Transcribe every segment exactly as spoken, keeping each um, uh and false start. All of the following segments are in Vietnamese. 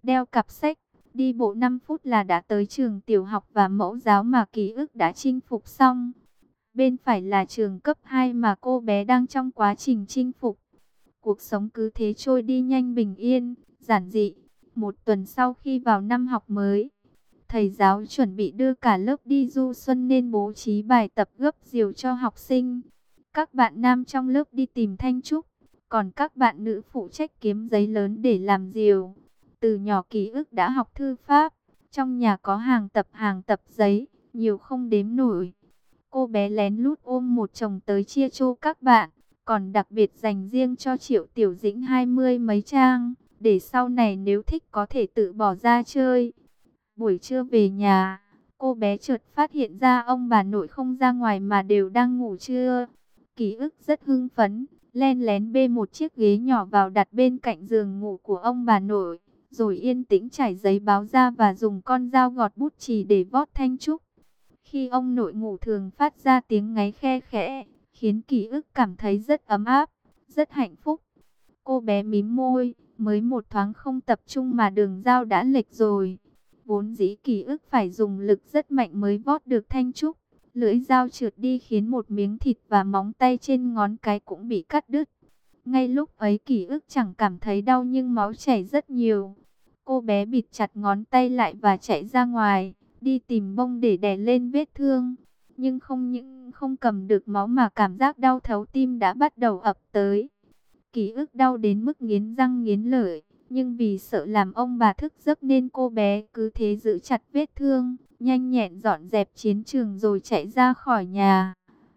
đeo cặp sách, đi bộ năm phút là đã tới trường tiểu học và mẫu giáo mà ký ức đã chinh phục xong. Bên phải là trường cấp hai mà cô bé đang trong quá trình chinh phục. Cuộc sống cứ thế trôi đi nhanh bình yên, giản dị. Một tuần sau khi vào năm học mới, thầy giáo chuẩn bị đưa cả lớp đi du xuân nên bố trí bài tập gấp diều cho học sinh. Các bạn nam trong lớp đi tìm Thanh Trúc, còn các bạn nữ phụ trách kiếm giấy lớn để làm diều. Từ nhỏ ký ức đã học thư pháp, trong nhà có hàng tập hàng tập giấy, nhiều không đếm nổi. Cô bé lén lút ôm một chồng tới chia cho các bạn, còn đặc biệt dành riêng cho Triệu Tiểu Dĩnh hai mươi mấy trang, để sau này nếu thích có thể tự bỏ ra chơi. Buổi trưa về nhà, cô bé chợt phát hiện ra ông bà nội không ra ngoài mà đều đang ngủ trưa. Ký ức rất hưng phấn, len lén bê một chiếc ghế nhỏ vào đặt bên cạnh giường ngủ của ông bà nội, rồi yên tĩnh trải giấy báo ra và dùng con dao gọt bút chì để vót Thanh Trúc. Khi ông nội ngủ thường phát ra tiếng ngáy khe khẽ, khiến ký ức cảm thấy rất ấm áp, rất hạnh phúc. Cô bé mím môi, mới một thoáng không tập trung mà đường dao đã lệch rồi. Vốn dĩ ký ức phải dùng lực rất mạnh mới vót được Thanh Trúc. Lưỡi dao trượt đi khiến một miếng thịt và móng tay trên ngón cái cũng bị cắt đứt. Ngay lúc ấy ký ức chẳng cảm thấy đau nhưng máu chảy rất nhiều. Cô bé bịt chặt ngón tay lại và chạy ra ngoài, đi tìm bông để đè lên vết thương. Nhưng không những không cầm được máu mà cảm giác đau thấu tim đã bắt đầu ập tới. Ký ức đau đến mức nghiến răng nghiến lợi, nhưng vì sợ làm ông bà thức giấc nên cô bé cứ thế giữ chặt vết thương, nhanh nhẹn dọn dẹp chiến trường rồi chạy ra khỏi nhà.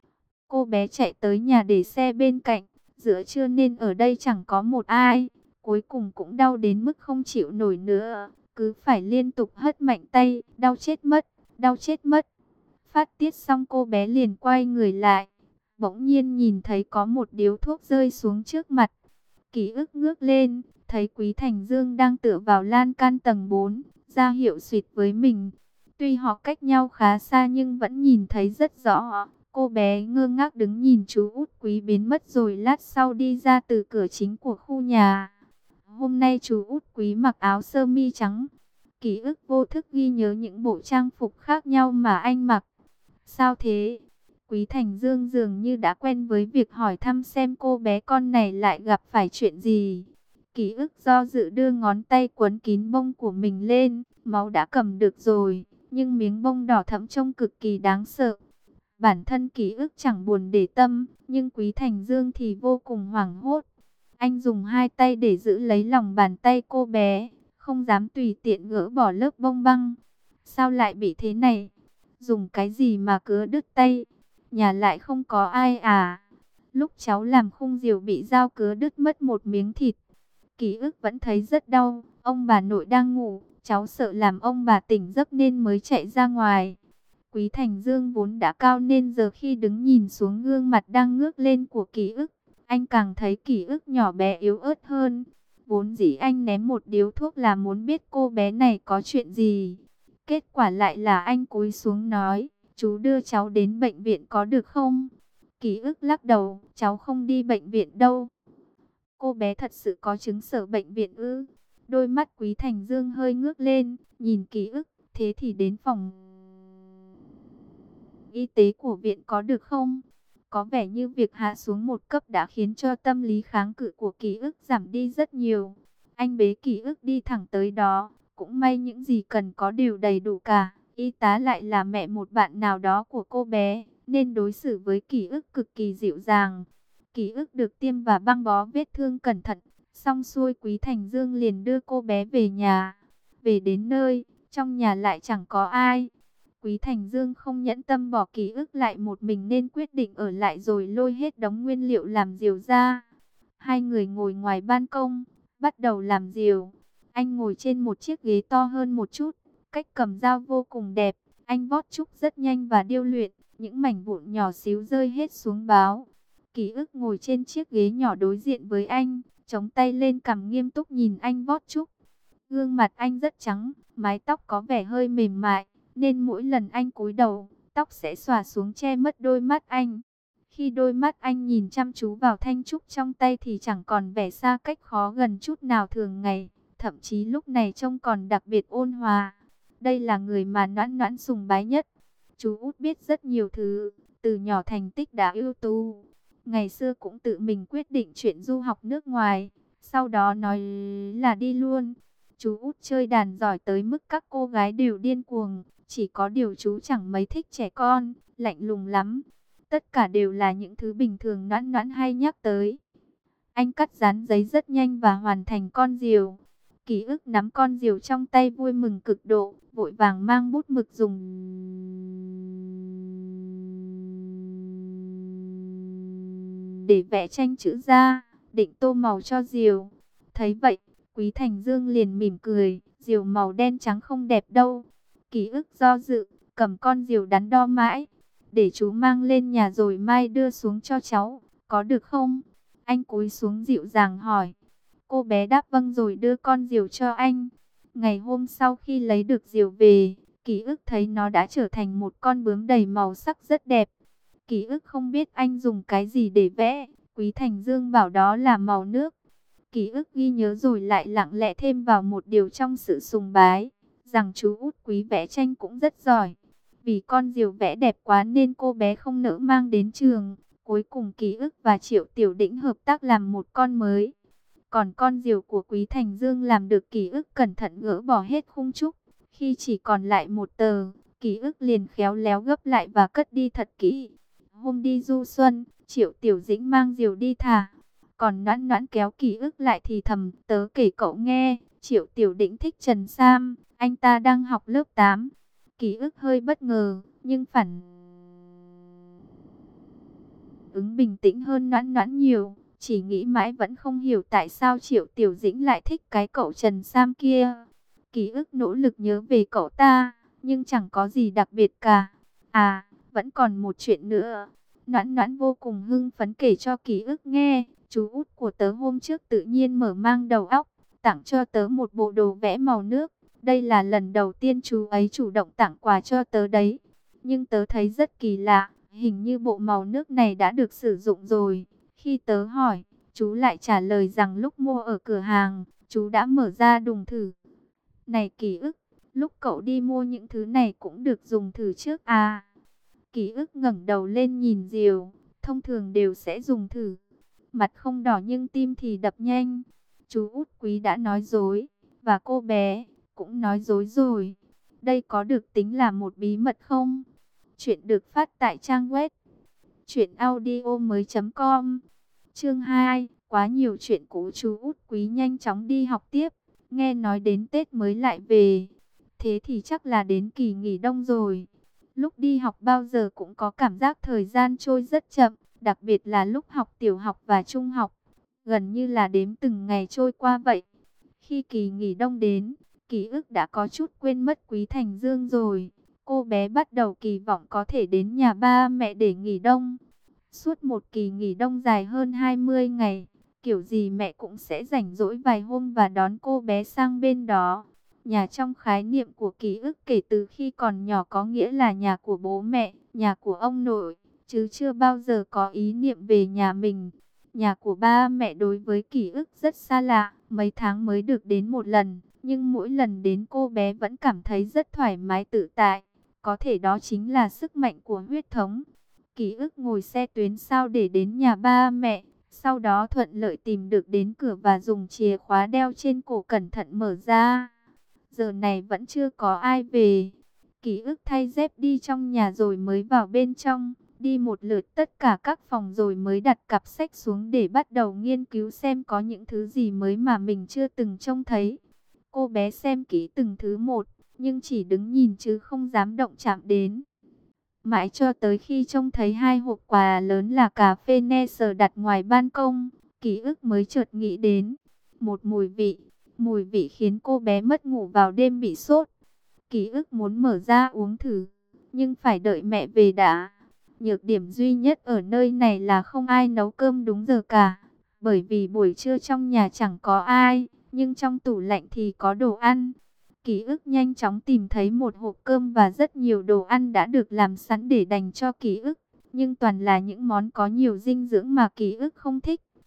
Cô bé chạy tới nhà để xe bên cạnh, giữa trưa nên ở đây chẳng có một ai. Cuối cùng cũng đau đến mức không chịu nổi nữa, cứ phải liên tục hất mạnh tay, đau chết mất, đau chết mất. Phát tiết xong cô bé liền quay người lại, bỗng nhiên nhìn thấy có một điếu thuốc rơi xuống trước mặt. Ký ức ngước lên, thấy Quý Thành Dương đang tựa vào lan can tầng bốn, ra hiệu xuyệt với mình. Tuy họ cách nhau khá xa nhưng vẫn nhìn thấy rất rõ. Cô bé ngơ ngác đứng nhìn chú út Quý biến mất rồi lát sau đi ra từ cửa chính của khu nhà. Hôm nay chú út Quý mặc áo sơ mi trắng. Ký ức vô thức ghi nhớ những bộ trang phục khác nhau mà anh mặc. Sao thế? Quý Thành Dương dường như đã quen với việc hỏi thăm xem cô bé con này lại gặp phải chuyện gì. Ký ức do dự đưa ngón tay quấn kín bông của mình lên, máu đã cầm được rồi, nhưng miếng bông đỏ thẫm trông cực kỳ đáng sợ. Bản thân ký ức chẳng buồn để tâm, nhưng Quý Thành Dương thì vô cùng hoảng hốt. Anh dùng hai tay để giữ lấy lòng bàn tay cô bé, không dám tùy tiện gỡ bỏ lớp bông băng. Sao lại bị thế này? Dùng cái gì mà cứa đứt tay? Nhà lại không có ai à? Lúc cháu làm khung diều bị dao cứa đứt mất một miếng thịt. Ký ức vẫn thấy rất đau. Ông bà nội đang ngủ, cháu sợ làm ông bà tỉnh giấc nên mới chạy ra ngoài. Quý Thành Dương vốn đã cao nên giờ khi đứng nhìn xuống gương mặt đang ngước lên của ký ức, anh càng thấy ký ức nhỏ bé yếu ớt hơn. Vốn dĩ anh ném một điếu thuốc là muốn biết cô bé này có chuyện gì. Kết quả lại là anh cúi xuống nói, chú đưa cháu đến bệnh viện có được không? Ký ức lắc đầu, cháu không đi bệnh viện đâu. Cô bé thật sự có chứng sở bệnh viện ư? Đôi mắt Quý Thành Dương hơi ngước lên, nhìn ký ức, thế thì đến phòng y tế của viện có được không? Có vẻ như việc hạ xuống một cấp đã khiến cho tâm lý kháng cự của ký ức giảm đi rất nhiều. Anh bế ký ức đi thẳng tới đó, cũng may những gì cần có đều đầy đủ cả. Y tá lại là mẹ một bạn nào đó của cô bé, nên đối xử với ký ức cực kỳ dịu dàng. Ký ức được tiêm và băng bó vết thương cẩn thận, xong xuôi Quý Thành Dương liền đưa cô bé về nhà. Về đến nơi, trong nhà lại chẳng có ai. Quý Thành Dương không nhẫn tâm bỏ ký ức lại một mình nên quyết định ở lại rồi lôi hết đống nguyên liệu làm diều ra. Hai người ngồi ngoài ban công, bắt đầu làm diều. Anh ngồi trên một chiếc ghế to hơn một chút, cách cầm dao vô cùng đẹp. Anh vót trúc rất nhanh và điêu luyện, những mảnh vụn nhỏ xíu rơi hết xuống báo. Ký ức ngồi trên chiếc ghế nhỏ đối diện với anh, chống tay lên cằm nghiêm túc nhìn anh vót trúc. Gương mặt anh rất trắng, mái tóc có vẻ hơi mềm mại, nên mỗi lần anh cúi đầu, tóc sẽ xòa xuống che mất đôi mắt anh. Khi đôi mắt anh nhìn chăm chú vào thanh trúc trong tay thì chẳng còn vẻ xa cách khó gần chút nào thường ngày, thậm chí lúc này trông còn đặc biệt ôn hòa. Đây là người mà Noãn Noãn sùng bái nhất. Chú út biết rất nhiều thứ, từ nhỏ thành tích đã ưu tú. Ngày xưa cũng tự mình quyết định chuyện du học nước ngoài, sau đó nói là đi luôn. Chú út chơi đàn giỏi tới mức các cô gái đều điên cuồng, chỉ có điều chú chẳng mấy thích trẻ con, lạnh lùng lắm. Tất cả đều là những thứ bình thường Noãn Noãn hay nhắc tới. Anh cắt dán giấy rất nhanh và hoàn thành con diều. Ký ức nắm con diều trong tay vui mừng cực độ, vội vàng mang bút mực dùng để vẽ tranh chữ ra, định tô màu cho diều. Thấy vậy, Quý Thành Dương liền mỉm cười, diều màu đen trắng không đẹp đâu. Ký ức do dự, cầm con diều đắn đo mãi, để chú mang lên nhà rồi mai đưa xuống cho cháu, có được không? Anh cúi xuống dịu dàng hỏi. Cô bé đáp vâng rồi đưa con diều cho anh. Ngày hôm sau khi lấy được diều về, Ký ức thấy nó đã trở thành một con bướm đầy màu sắc rất đẹp. Ký ức không biết anh dùng cái gì để vẽ, Quý Thành Dương bảo đó là màu nước. Ký ức ghi nhớ rồi lại lặng lẽ thêm vào một điều trong sự sùng bái, rằng chú út Quý vẽ tranh cũng rất giỏi. Vì con diều vẽ đẹp quá nên cô bé không nỡ mang đến trường. Cuối cùng Ký ức và Triệu Tiểu Đĩnh hợp tác làm một con mới. Còn con diều của Quý Thành Dương làm được Ký ức cẩn thận gỡ bỏ hết khung trúc. Khi chỉ còn lại một tờ, Ký ức liền khéo léo gấp lại và cất đi thật kỹ. Hôm đi du xuân, Triệu Tiểu Dĩnh mang diều đi thả. Còn Noãn Noãn kéo Ký ức lại thì thầm, tớ kể cậu nghe, Triệu Tiểu Đĩnh thích Trần Sam, anh ta đang học lớp tám. Ký ức hơi bất ngờ, nhưng phản ứng bình tĩnh hơn Noãn Noãn nhiều. Chỉ nghĩ mãi vẫn không hiểu tại sao Triệu Tiểu Dĩnh lại thích cái cậu Trần Sam kia. Ký ức nỗ lực nhớ về cậu ta, nhưng chẳng có gì đặc biệt cả. À, vẫn còn một chuyện nữa. Noãn Noãn vô cùng hưng phấn kể cho Ký ức nghe. Chú út của tớ hôm trước tự nhiên mở mang đầu óc, tặng cho tớ một bộ đồ vẽ màu nước. Đây là lần đầu tiên chú ấy chủ động tặng quà cho tớ đấy. Nhưng tớ thấy rất kỳ lạ, hình như bộ màu nước này đã được sử dụng rồi. Khi tớ hỏi, chú lại trả lời rằng lúc mua ở cửa hàng, chú đã mở ra đùng thử. Này Ký ức, lúc cậu đi mua những thứ này cũng được dùng thử trước à? Ký ức ngẩng đầu lên nhìn diều, thông thường đều sẽ dùng thử. Mặt không đỏ nhưng tim thì đập nhanh. Chú út Quý đã nói dối, và cô bé cũng nói dối rồi. Đây có được tính là một bí mật không? Chuyện được phát tại trang web truyện audio mới chấm com. Chương hai, quá nhiều chuyện cũ. Chú út Quý nhanh chóng đi học tiếp. Nghe nói đến Tết mới lại về. Thế thì chắc là đến kỳ nghỉ đông rồi. Lúc đi học bao giờ cũng có cảm giác thời gian trôi rất chậm. Đặc biệt là lúc học tiểu học và trung học. Gần như là đếm từng ngày trôi qua vậy. Khi kỳ nghỉ đông đến, Ký ức đã có chút quên mất Quý Thành Dương rồi. Cô bé bắt đầu kỳ vọng có thể đến nhà ba mẹ để nghỉ đông. Suốt một kỳ nghỉ đông dài hơn hai mươi ngày, kiểu gì mẹ cũng sẽ rảnh rỗi vài hôm và đón cô bé sang bên đó. Nhà trong khái niệm của Ký ức kể từ khi còn nhỏ có nghĩa là nhà của bố mẹ, nhà của ông nội, chứ chưa bao giờ có ý niệm về nhà mình. Nhà của ba mẹ đối với Ký ức rất xa lạ, mấy tháng mới được đến một lần, nhưng mỗi lần đến cô bé vẫn cảm thấy rất thoải mái tự tại. Có thể đó chính là sức mạnh của huyết thống. Ký ức ngồi xe tuyến sao để đến nhà ba mẹ, sau đó thuận lợi tìm được đến cửa và dùng chìa khóa đeo trên cổ cẩn thận mở ra. Giờ này vẫn chưa có ai về. Ký ức thay dép đi trong nhà rồi mới vào bên trong, đi một lượt tất cả các phòng rồi mới đặt cặp sách xuống để bắt đầu nghiên cứu xem có những thứ gì mới mà mình chưa từng trông thấy. Cô bé xem kỹ từng thứ một, nhưng chỉ đứng nhìn chứ không dám động chạm đến. Mãi cho tới khi trông thấy hai hộp quà lớn là cà phê Nestle đặt ngoài ban công, Ký ức mới chợt nghĩ đến một mùi vị. Mùi vị khiến cô bé mất ngủ vào đêm bị sốt. Ký ức muốn mở ra uống thử, nhưng phải đợi mẹ về đã. Nhược điểm duy nhất ở nơi này là không ai nấu cơm đúng giờ cả. Bởi vì buổi trưa trong nhà chẳng có ai, nhưng trong tủ lạnh thì có đồ ăn. Ký ức nhanh chóng tìm thấy một hộp cơm và rất nhiều đồ ăn đã được làm sẵn để dành cho Ký ức. Nhưng toàn là những món có nhiều dinh dưỡng mà Ký ức không thích.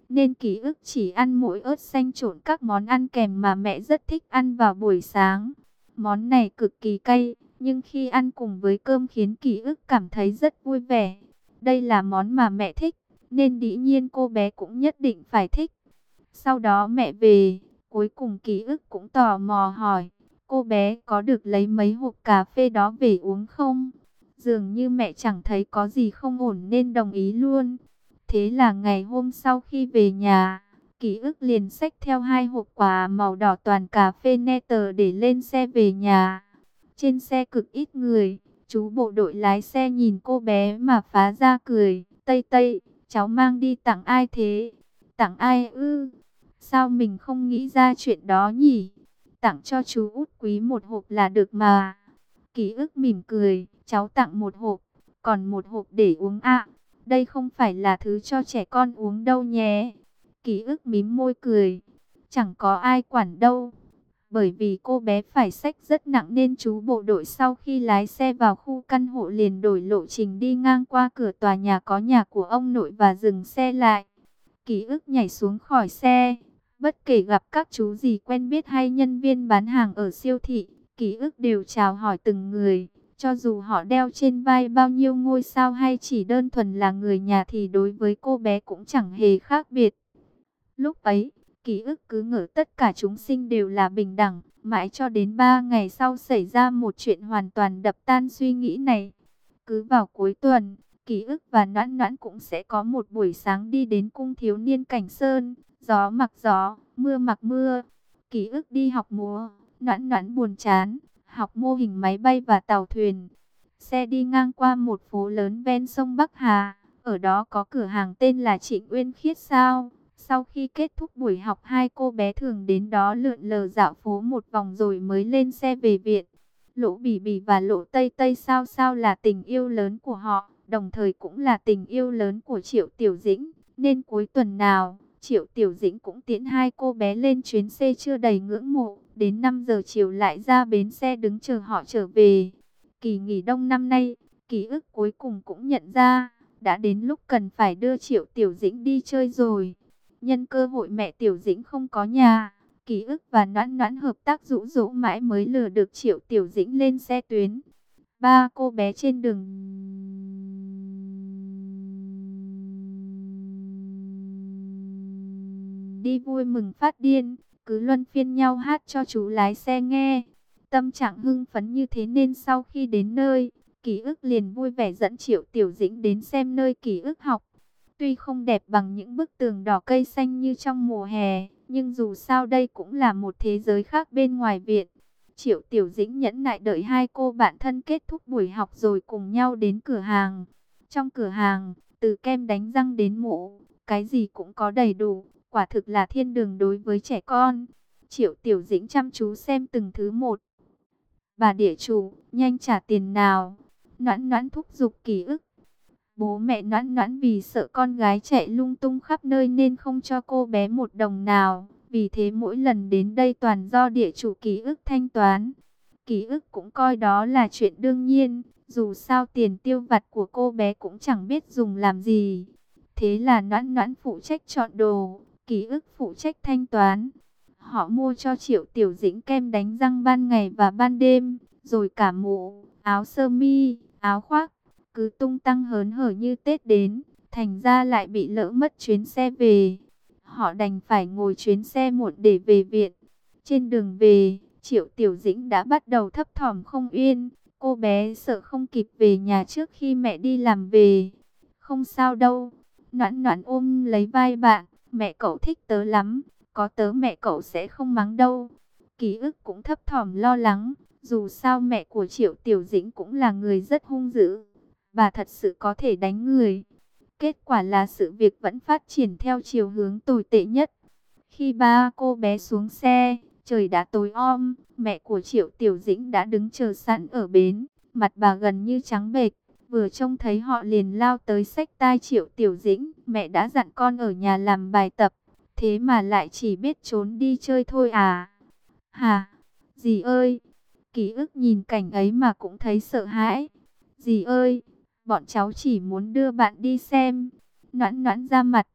nên ký ức chỉ ăn mỗi ớt xanh trộn các món ăn kèm mà mẹ rất thích ăn vào buổi sáng. Món này cực kỳ cay, nhưng khi ăn cùng với cơm khiến ký ức cảm thấy rất vui vẻ. Đây là món mà mẹ thích, nên dĩ nhiên cô bé cũng nhất định phải thích. Sau đó mẹ về, cuối cùng ký ức cũng tò mò hỏi, cô bé có được lấy mấy hộp cà phê đó về uống không? Dường như mẹ chẳng thấy có gì không ổn nên đồng ý luôn. Thế là ngày hôm sau khi về nhà, ký ức liền xách theo hai hộp quà màu đỏ toàn cà phê neta để lên xe về nhà. Trên xe cực ít người, chú bộ đội lái xe nhìn cô bé mà phá ra cười. Tây Tây, cháu mang đi tặng ai thế? Tặng ai ư? Sao mình không nghĩ ra chuyện đó nhỉ? Tặng cho chú út Quý một hộp là được mà. Ký ức mỉm cười, cháu tặng một hộp, còn một hộp để uống ạ. Đây không phải là thứ cho trẻ con uống đâu nhé. Ký ức mím môi cười, chẳng có ai quản đâu. Bởi vì cô bé phải xách rất nặng nên chú bộ đội sau khi lái xe vào khu căn hộ liền đổi lộ trình đi ngang qua cửa tòa nhà có nhà của ông nội và dừng xe lại. Ký ức nhảy xuống khỏi xe, bất kể gặp các chú gì quen biết hay nhân viên bán hàng ở siêu thị, ký ức đều chào hỏi từng người. Cho dù họ đeo trên vai bao nhiêu ngôi sao hay chỉ đơn thuần là người nhà thì đối với cô bé cũng chẳng hề khác biệt. Lúc ấy, ký ức cứ ngỡ tất cả chúng sinh đều là bình đẳng, mãi cho đến ba ngày sau xảy ra một chuyện hoàn toàn đập tan suy nghĩ này. Cứ vào cuối tuần, ký ức và Noãn Noãn cũng sẽ có một buổi sáng đi đến cung thiếu niên Cảnh Sơn, gió mặc gió, mưa mặc mưa. Ký ức đi học múa, Noãn Noãn buồn chán, học mô hình máy bay và tàu thuyền. Xe đi ngang qua một phố lớn ven sông Bắc Hà, ở đó có cửa hàng tên là Trịnh Uyên Khiết sao. Sau khi kết thúc buổi học, hai cô bé thường đến đó lượn lờ dạo phố một vòng rồi mới lên xe về viện. Lỗ Bỉ Bỉ và Lỗ Tây Tây sao sao là tình yêu lớn của họ, đồng thời cũng là tình yêu lớn của Triệu Tiểu Dĩnh, nên cuối tuần nào, Triệu Tiểu Dĩnh cũng tiễn hai cô bé lên chuyến xe chưa đầy ngưỡng mộ, đến năm giờ chiều lại ra bến xe đứng chờ họ trở về. Kỳ nghỉ đông năm nay, ký ức cuối cùng cũng nhận ra, đã đến lúc cần phải đưa Triệu Tiểu Dĩnh đi chơi rồi. Nhân cơ hội mẹ Tiểu Dĩnh không có nhà, ký ức và Noãn Noãn hợp tác dụ dỗ mãi mới lừa được Triệu Tiểu Dĩnh lên xe tuyến. Ba cô bé trên đường đi vui mừng phát điên, cứ luân phiên nhau hát cho chú lái xe nghe. Tâm trạng hưng phấn như thế nên sau khi đến nơi, ký ức liền vui vẻ dẫn Triệu Tiểu Dĩnh đến xem nơi ký ức học. Tuy không đẹp bằng những bức tường đỏ cây xanh như trong mùa hè, nhưng dù sao đây cũng là một thế giới khác bên ngoài viện. Triệu Tiểu Dĩnh nhẫn nại đợi hai cô bạn thân kết thúc buổi học rồi cùng nhau đến cửa hàng. Trong cửa hàng, từ kem đánh răng đến mũ, cái gì cũng có đầy đủ, quả thực là thiên đường đối với trẻ con. Triệu Tiểu Dĩnh chăm chú xem từng thứ một. Bà địa chủ, nhanh trả tiền nào. Noãn Noãn thúc giục ký ức. Bố mẹ Noãn Noãn vì sợ con gái chạy lung tung khắp nơi nên không cho cô bé một đồng nào. Vì thế mỗi lần đến đây toàn do địa chủ ký ức thanh toán. Ký ức cũng coi đó là chuyện đương nhiên. Dù sao tiền tiêu vặt của cô bé cũng chẳng biết dùng làm gì. Thế là Noãn Noãn phụ trách chọn đồ, ký ức phụ trách thanh toán. Họ mua cho Triệu Tiểu Dĩnh kem đánh răng ban ngày và ban đêm, rồi cả mũ, áo sơ mi, áo khoác. Cứ tung tăng hớn hở như Tết đến, thành ra lại bị lỡ mất chuyến xe về. Họ đành phải ngồi chuyến xe muộn để về viện. Trên đường về, Triệu Tiểu Dĩnh đã bắt đầu thấp thỏm không yên. Cô bé sợ không kịp về nhà trước khi mẹ đi làm về. Không sao đâu. Noãn Noãn ôm lấy vai bạn. Mẹ cậu thích tớ lắm. Có tớ mẹ cậu sẽ không mắng đâu. Ký ức cũng thấp thỏm lo lắng. Dù sao mẹ của Triệu Tiểu Dĩnh cũng là người rất hung dữ. Bà thật sự có thể đánh người. Kết quả là sự việc vẫn phát triển theo chiều hướng tồi tệ nhất. Khi ba cô bé xuống xe, trời đã tối om. Mẹ của Triệu Tiểu Dĩnh đã đứng chờ sẵn ở bến. Mặt bà gần như trắng bệch. Vừa trông thấy họ liền lao tới xách tai Triệu Tiểu Dĩnh. Mẹ đã dặn con ở nhà làm bài tập. Thế mà lại chỉ biết trốn đi chơi thôi à? Hà, dì ơi! Ký ức nhìn cảnh ấy mà cũng thấy sợ hãi. Dì ơi! Bọn cháu chỉ muốn đưa bạn đi xem. Noãn Noãn ra mặt.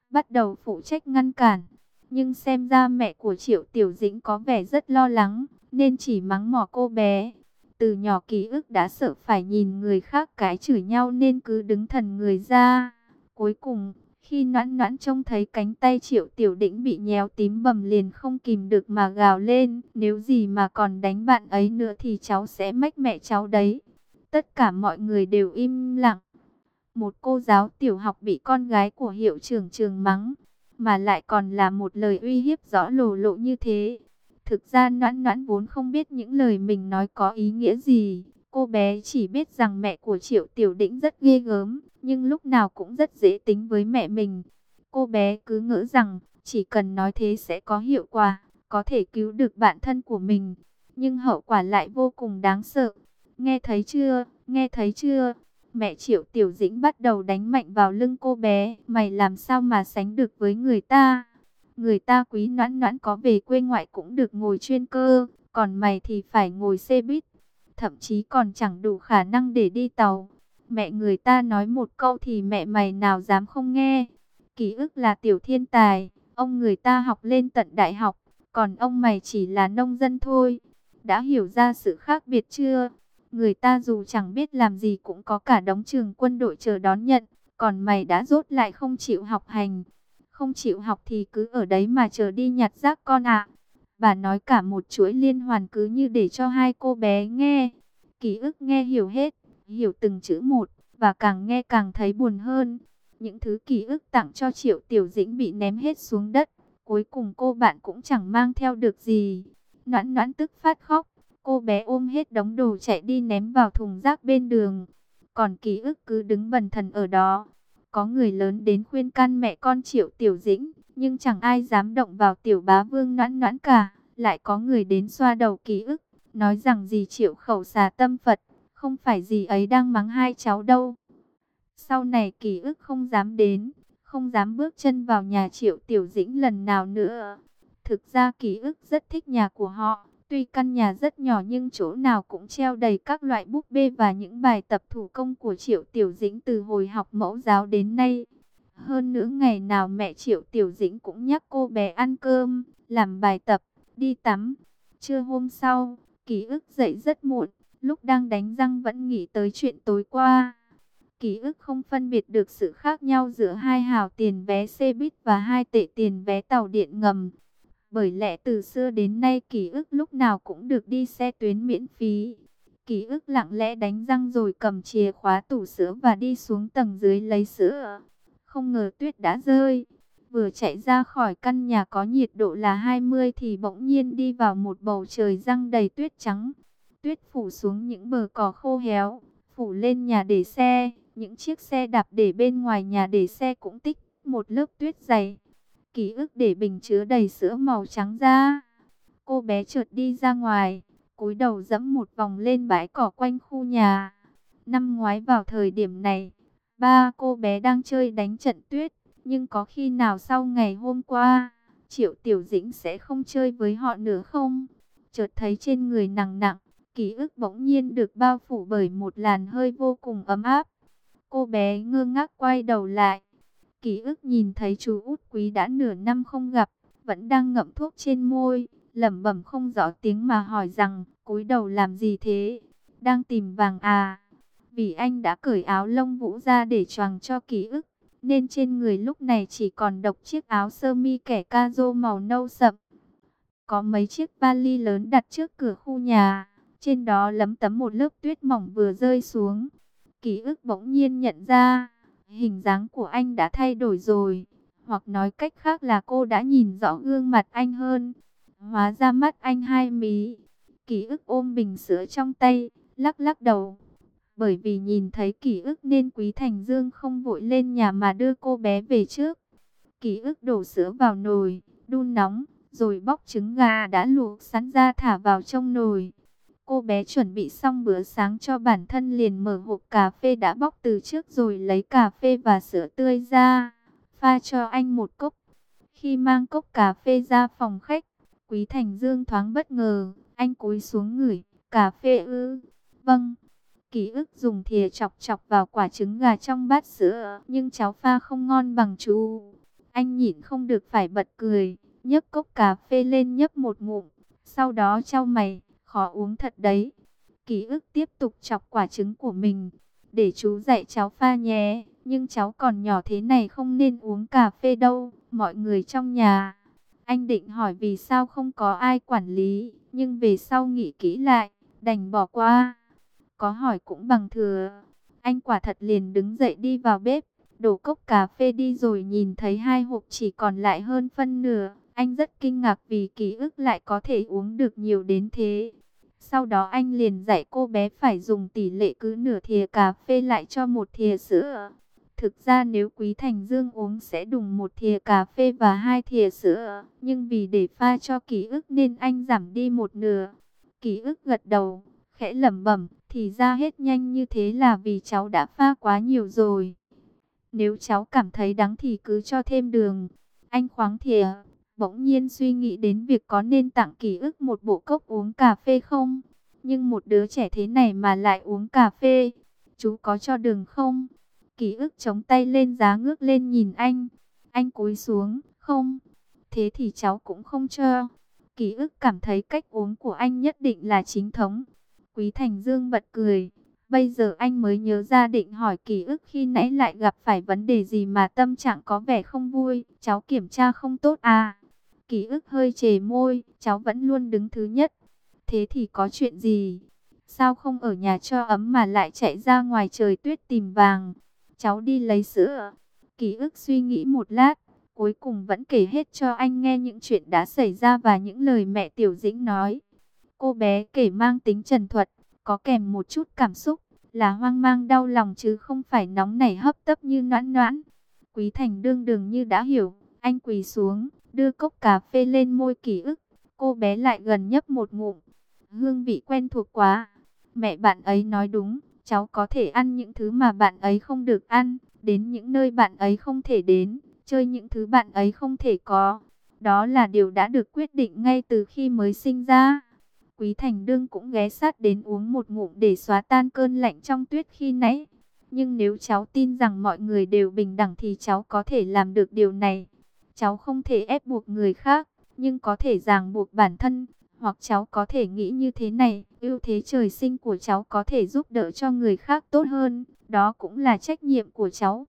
bắt đầu phụ trách ngăn cản. Nhưng xem ra mẹ của Triệu Tiểu Dĩnh có vẻ rất lo lắng, nên chỉ mắng mỏ cô bé. Từ nhỏ ký ức đã sợ phải nhìn người khác cái chửi nhau nên cứ đứng thần người ra. Cuối cùng, khi Noãn Noãn trông thấy cánh tay Triệu Tiểu Dĩnh bị nhéo tím bầm liền không kìm được mà gào lên. Nếu gì mà còn đánh bạn ấy nữa thì cháu sẽ mách mẹ cháu đấy. Tất cả mọi người đều im lặng. Một cô giáo tiểu học bị con gái của hiệu trưởng trường mắng, mà lại còn là một lời uy hiếp rõ lồ lộ như thế. Thực ra Noãn Noãn vốn không biết những lời mình nói có ý nghĩa gì. Cô bé chỉ biết rằng mẹ của Triệu Tiểu Dĩnh rất ghê gớm, nhưng lúc nào cũng rất dễ tính với mẹ mình. Cô bé cứ ngỡ rằng chỉ cần nói thế sẽ có hiệu quả, có thể cứu được bạn thân của mình. Nhưng hậu quả lại vô cùng đáng sợ. Nghe thấy chưa? Nghe thấy chưa? Mẹ Triệu Tiểu Dĩnh bắt đầu đánh mạnh vào lưng cô bé. Mày làm sao mà sánh được với người ta? Người ta Quý Noãn Noãn có về quê ngoại cũng được ngồi chuyên cơ, còn mày thì phải ngồi xe buýt, thậm chí còn chẳng đủ khả năng để đi tàu. Mẹ người ta nói một câu thì mẹ mày nào dám không nghe. Ký ức là tiểu thiên tài, ông người ta học lên tận đại học, còn ông mày chỉ là nông dân thôi. Đã hiểu ra sự khác biệt chưa? Người ta dù chẳng biết làm gì cũng có cả đống trường quân đội chờ đón nhận, còn mày đã dốt lại không chịu học hành. Không chịu học thì cứ ở đấy mà chờ đi nhặt rác con ạ. Bà nói cả một chuỗi liên hoàn cứ như để cho hai cô bé nghe. Ký ức nghe hiểu hết, hiểu từng chữ một, và càng nghe càng thấy buồn hơn. Những thứ ký ức tặng cho Triệu Tiểu Dĩnh bị ném hết xuống đất. Cuối cùng cô bạn cũng chẳng mang theo được gì. Noãn Noãn tức phát khóc. Cô bé ôm hết đống đồ chạy đi ném vào thùng rác bên đường. Còn ký ức cứ đứng bần thần ở đó. Có người lớn đến khuyên can mẹ con Triệu Tiểu Dĩnh, nhưng chẳng ai dám động vào tiểu bá vương Noãn Noãn cả. Lại có người đến xoa đầu ký ức, nói rằng dì Triệu khẩu xà tâm Phật, không phải dì ấy đang mắng hai cháu đâu. Sau này ký ức không dám đến, không dám bước chân vào nhà Triệu Tiểu Dĩnh lần nào nữa. Thực ra ký ức rất thích nhà của họ. Tuy căn nhà rất nhỏ nhưng chỗ nào cũng treo đầy các loại búp bê và những bài tập thủ công của Triệu Tiểu Dĩnh từ hồi học mẫu giáo đến nay. Hơn nữa ngày nào mẹ Triệu Tiểu Dĩnh cũng nhắc cô bé ăn cơm, làm bài tập, đi tắm. Trưa hôm sau, ký ức dậy rất muộn, lúc đang đánh răng vẫn nghĩ tới chuyện tối qua. Ký ức không phân biệt được sự khác nhau giữa hai hào tiền vé xe buýt và hai tệ tiền vé tàu điện ngầm. Bởi lẽ từ xưa đến nay ký ức lúc nào cũng được đi xe tuyến miễn phí. Ký ức lặng lẽ đánh răng rồi cầm chìa khóa tủ sữa và đi xuống tầng dưới lấy sữa. Không ngờ tuyết đã rơi. Vừa chạy ra khỏi căn nhà có nhiệt độ là hai mươi thì bỗng nhiên đi vào một bầu trời giăng đầy tuyết trắng. Tuyết phủ xuống những bờ cỏ khô héo, phủ lên nhà để xe. Những chiếc xe đạp để bên ngoài nhà để xe cũng tích một lớp tuyết dày. Ký ức để bình chứa đầy sữa màu trắng ra. Cô bé chợt đi ra ngoài, cúi đầu dẫm một vòng lên bãi cỏ quanh khu nhà. Năm ngoái vào thời điểm này, ba cô bé đang chơi đánh trận tuyết. Nhưng có khi nào sau ngày hôm qua, Triệu Tiểu Dĩnh sẽ không chơi với họ nữa không? Chợt thấy trên người nặng nặng, ký ức bỗng nhiên được bao phủ bởi một làn hơi vô cùng ấm áp. Cô bé ngơ ngác quay đầu lại. Ký ức nhìn thấy chú Út Quý đã nửa năm không gặp, vẫn đang ngậm thuốc trên môi, lẩm bẩm không rõ tiếng mà hỏi rằng, cúi đầu làm gì thế? Đang tìm vàng à? Vì anh đã cởi áo lông vũ ra để choàng cho ký ức, nên trên người lúc này chỉ còn độc chiếc áo sơ mi kẻ ca rô màu nâu sậm. Có mấy chiếc vali lớn đặt trước cửa khu nhà, trên đó lấm tấm một lớp tuyết mỏng vừa rơi xuống. Ký ức bỗng nhiên nhận ra, hình dáng của anh đã thay đổi rồi, hoặc nói cách khác là cô đã nhìn rõ gương mặt anh hơn. Hóa ra mắt anh hai mí. Ký ức ôm bình sữa trong tay, lắc lắc đầu. Bởi vì nhìn thấy ký ức nên Quý Thành Dương không vội lên nhà mà đưa cô bé về trước. Ký ức đổ sữa vào nồi, đun nóng, rồi bóc trứng gà đã luộc sẵn ra thả vào trong nồi. Cô bé chuẩn bị xong bữa sáng cho bản thân liền mở hộp cà phê đã bóc từ trước rồi lấy cà phê và sữa tươi ra, pha cho anh một cốc. Khi mang cốc cà phê ra phòng khách, Quý Thành Dương thoáng bất ngờ, anh cúi xuống ngửi, cà phê ư? Vâng. Ký ức dùng thìa chọc chọc vào quả trứng gà trong bát sữa, nhưng cháu pha không ngon bằng chú. Anh nhịn không được phải bật cười, nhấc cốc cà phê lên nhấp một ngụm, sau đó chau mày, khó uống thật đấy. Ký ức tiếp tục chọc quả trứng của mình. Để chú dạy cháu pha nhé, nhưng cháu còn nhỏ thế này không nên uống cà phê đâu, mọi người trong nhà. Anh định hỏi vì sao không có ai quản lý, nhưng về sau nghĩ kỹ lại, đành bỏ qua. Có hỏi cũng bằng thừa. Anh quả thật liền đứng dậy đi vào bếp, đổ cốc cà phê đi rồi nhìn thấy hai hộp chỉ còn lại hơn phân nửa. Anh rất kinh ngạc vì ký ức lại có thể uống được nhiều đến thế. Sau đó anh liền dạy cô bé phải dùng tỷ lệ cứ nửa thìa cà phê lại cho một thìa sữa. Thực ra nếu Quý Thành Dương uống sẽ đùng một thìa cà phê và hai thìa sữa. Nhưng vì để pha cho ký ức nên anh giảm đi một nửa. Ký ức gật đầu, khẽ lẩm bẩm, thì ra hết nhanh như thế là vì cháu đã pha quá nhiều rồi. Nếu cháu cảm thấy đắng thì cứ cho thêm đường. Anh khoáng thìa, bỗng nhiên suy nghĩ đến việc có nên tặng ký ức một bộ cốc uống cà phê không? Nhưng một đứa trẻ thế này mà lại uống cà phê, chú có cho đường không? Ký ức chống tay lên giá ngước lên nhìn anh. Anh cúi xuống, không. Thế thì cháu cũng không cho. Ký ức cảm thấy cách uống của anh nhất định là chính thống. Quý Thành Dương bật cười. Bây giờ anh mới nhớ ra định hỏi ký ức khi nãy lại gặp phải vấn đề gì mà tâm trạng có vẻ không vui. Cháu kiểm tra không tốt à? Ký ức hơi chề môi, cháu vẫn luôn đứng thứ nhất. Thế thì có chuyện gì? Sao không ở nhà cho ấm mà lại chạy ra ngoài trời tuyết tìm vàng? Cháu đi lấy sữa. Ký ức suy nghĩ một lát, cuối cùng vẫn kể hết cho anh nghe những chuyện đã xảy ra và những lời mẹ Tiểu Dĩnh nói. Cô bé kể mang tính trần thuật, có kèm một chút cảm xúc, là hoang mang đau lòng chứ không phải nóng nảy hấp tấp như Noãn Noãn. Quý Thành đương đương như đã hiểu, anh quỳ xuống, đưa cốc cà phê lên môi ký ức. Cô bé lại gần nhấp một ngụm, hương vị quen thuộc quá. Mẹ bạn ấy nói đúng, cháu có thể ăn những thứ mà bạn ấy không được ăn, đến những nơi bạn ấy không thể đến, chơi những thứ bạn ấy không thể có. Đó là điều đã được quyết định ngay từ khi mới sinh ra. Quý Thành Đương cũng ghé sát đến uống một ngụm để xóa tan cơn lạnh trong tuyết khi nãy. Nhưng nếu cháu tin rằng mọi người đều bình đẳng thì cháu có thể làm được điều này. Cháu không thể ép buộc người khác, nhưng có thể ràng buộc bản thân. Hoặc cháu có thể nghĩ như thế này, ưu thế trời sinh của cháu có thể giúp đỡ cho người khác tốt hơn. Đó cũng là trách nhiệm của cháu.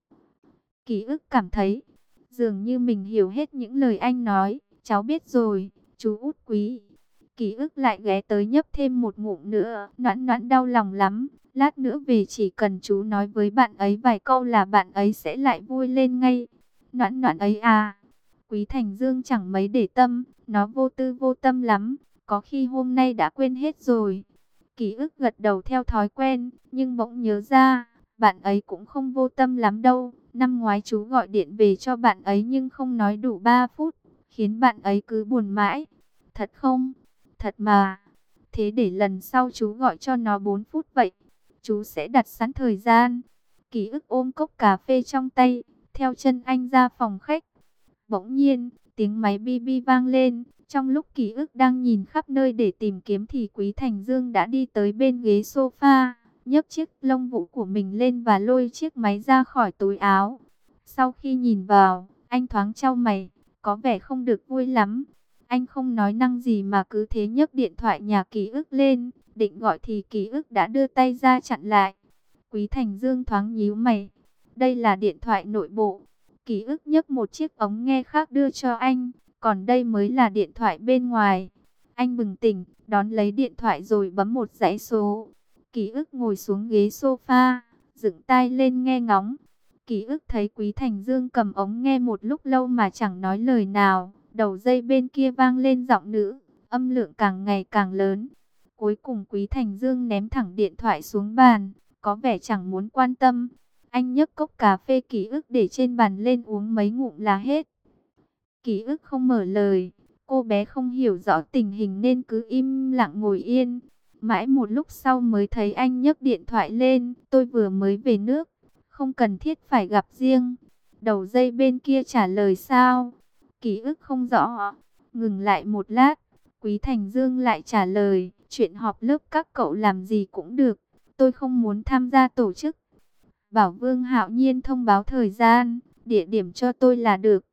Ký ức cảm thấy, dường như mình hiểu hết những lời anh nói. Cháu biết rồi, chú út Quý. Ký ức lại ghé tới nhấp thêm một ngụm nữa. Noãn Noãn đau lòng lắm. Lát nữa về chỉ cần chú nói với bạn ấy vài câu là bạn ấy sẽ lại vui lên ngay. Noãn Noãn ấy à. Quý Thành Dương chẳng mấy để tâm. Nó vô tư vô tâm lắm. Có khi hôm nay đã quên hết rồi. Ký ức gật đầu theo thói quen. Nhưng bỗng nhớ ra, bạn ấy cũng không vô tâm lắm đâu. Năm ngoái chú gọi điện về cho bạn ấy nhưng không nói đủ ba phút. Khiến bạn ấy cứ buồn mãi. Thật không? Thật mà. Thế để lần sau chú gọi cho nó bốn phút vậy. Chú sẽ đặt sẵn thời gian. Ký ức ôm cốc cà phê trong tay, theo chân anh ra phòng khách. Bỗng nhiên, tiếng máy bi bi vang lên. Trong lúc ký ức đang nhìn khắp nơi để tìm kiếm thì Quý Thành Dương đã đi tới bên ghế sofa, nhấc chiếc lông vũ của mình lên và lôi chiếc máy ra khỏi túi áo. Sau khi nhìn vào, anh thoáng chau mày, có vẻ không được vui lắm. Anh không nói năng gì mà cứ thế nhấc điện thoại nhà ký ức lên, định gọi thì ký ức đã đưa tay ra chặn lại. Quý Thành Dương thoáng nhíu mày. Đây là điện thoại nội bộ. Ký ức nhấc một chiếc ống nghe khác đưa cho anh, còn đây mới là điện thoại bên ngoài. Anh bừng tỉnh, đón lấy điện thoại rồi bấm một dãy số. Ký ức ngồi xuống ghế sofa, dựng tai lên nghe ngóng. Ký ức thấy Quý Thành Dương cầm ống nghe một lúc lâu mà chẳng nói lời nào. Đầu dây bên kia vang lên giọng nữ, âm lượng càng ngày càng lớn. Cuối cùng Quý Thành Dương ném thẳng điện thoại xuống bàn, có vẻ chẳng muốn quan tâm. Anh nhấc cốc cà phê ký ức để trên bàn lên uống mấy ngụm là hết. Ký ức không mở lời, cô bé không hiểu rõ tình hình nên cứ im lặng ngồi yên. Mãi một lúc sau mới thấy anh nhấc điện thoại lên, tôi vừa mới về nước, không cần thiết phải gặp riêng. Đầu dây bên kia trả lời sao? Ký ức không rõ. Ngừng lại một lát, Quý Thành Dương lại trả lời, chuyện họp lớp các cậu làm gì cũng được, tôi không muốn tham gia tổ chức. Bảo Vương Hạo Nhiên thông báo thời gian, địa điểm cho tôi là được.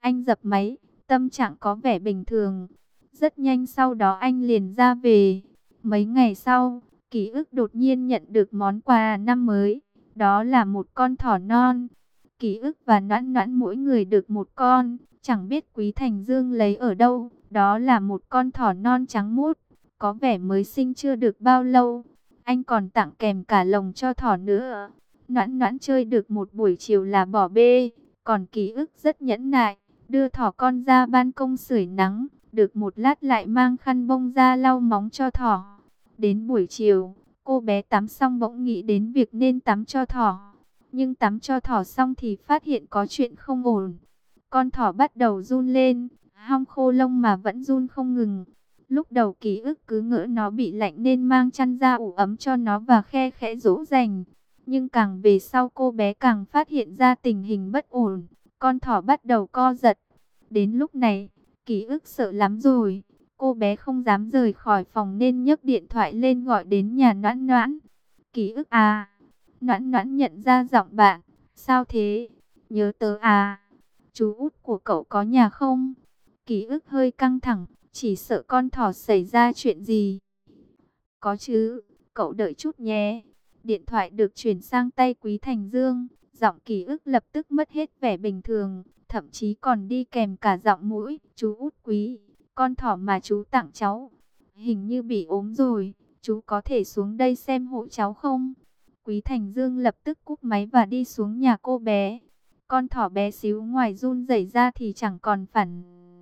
Anh dập máy, tâm trạng có vẻ bình thường. Rất nhanh sau đó anh liền ra về. Mấy ngày sau, ký ức đột nhiên nhận được món quà năm mới. Đó là một con thỏ non. Ký ức và Noãn Noãn mỗi người được một con. Chẳng biết Quý Thành Dương lấy ở đâu. Đó là một con thỏ non trắng muốt, có vẻ mới sinh chưa được bao lâu. Anh còn tặng kèm cả lồng cho thỏ nữa. Noãn Noãn chơi được một buổi chiều là bỏ bê. Còn ký ức rất nhẫn nại, đưa thỏ con ra ban công sưởi nắng. Được một lát lại mang khăn bông ra lau móng cho thỏ. Đến buổi chiều, cô bé tắm xong bỗng nghĩ đến việc nên tắm cho thỏ. Nhưng tắm cho thỏ xong thì phát hiện có chuyện không ổn. Con thỏ bắt đầu run lên, hong khô lông mà vẫn run không ngừng. Lúc đầu ký ức cứ ngỡ nó bị lạnh nên mang chăn ra ủ ấm cho nó và khe khẽ dỗ dành. Nhưng càng về sau cô bé càng phát hiện ra tình hình bất ổn. Con thỏ bắt đầu co giật. Đến lúc này, ký ức sợ lắm rồi. Cô bé không dám rời khỏi phòng nên nhấc điện thoại lên gọi đến nhà Noãn Noãn. Ký ức à? Noãn Noãn nhận ra giọng bạn. Sao thế? Nhớ tớ à? Chú út của cậu có nhà không? Ký ức hơi căng thẳng, chỉ sợ con thỏ xảy ra chuyện gì. Có chứ, cậu đợi chút nhé. Điện thoại được chuyển sang tay Quý Thành Dương. Giọng ký ức lập tức mất hết vẻ bình thường, thậm chí còn đi kèm cả giọng mũi. Chú út Quý, con thỏ mà chú tặng cháu hình như bị ốm rồi, chú có thể xuống đây xem hộ cháu không? Quý Thành Dương lập tức cúp máy và đi xuống nhà cô bé. Con thỏ bé xíu ngoài run rẩy ra thì chẳng còn phản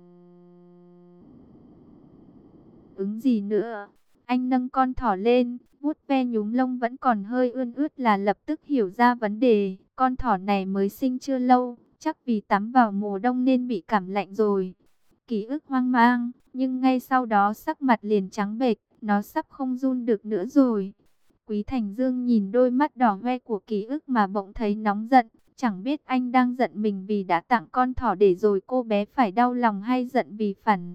ứng gì nữa. Anh nâng con thỏ lên, vuốt ve nhúm lông vẫn còn hơi ươn ướt là lập tức hiểu ra vấn đề. Con thỏ này mới sinh chưa lâu, chắc vì tắm vào mùa đông nên bị cảm lạnh rồi. Ký ức hoang mang, nhưng ngay sau đó sắc mặt liền trắng bệch, nó sắp không run được nữa rồi. Quý Thành Dương nhìn đôi mắt đỏ hoe của ký ức mà bỗng thấy nóng giận. Chẳng biết anh đang giận mình vì đã tặng con thỏ để rồi cô bé phải đau lòng, hay giận vì phản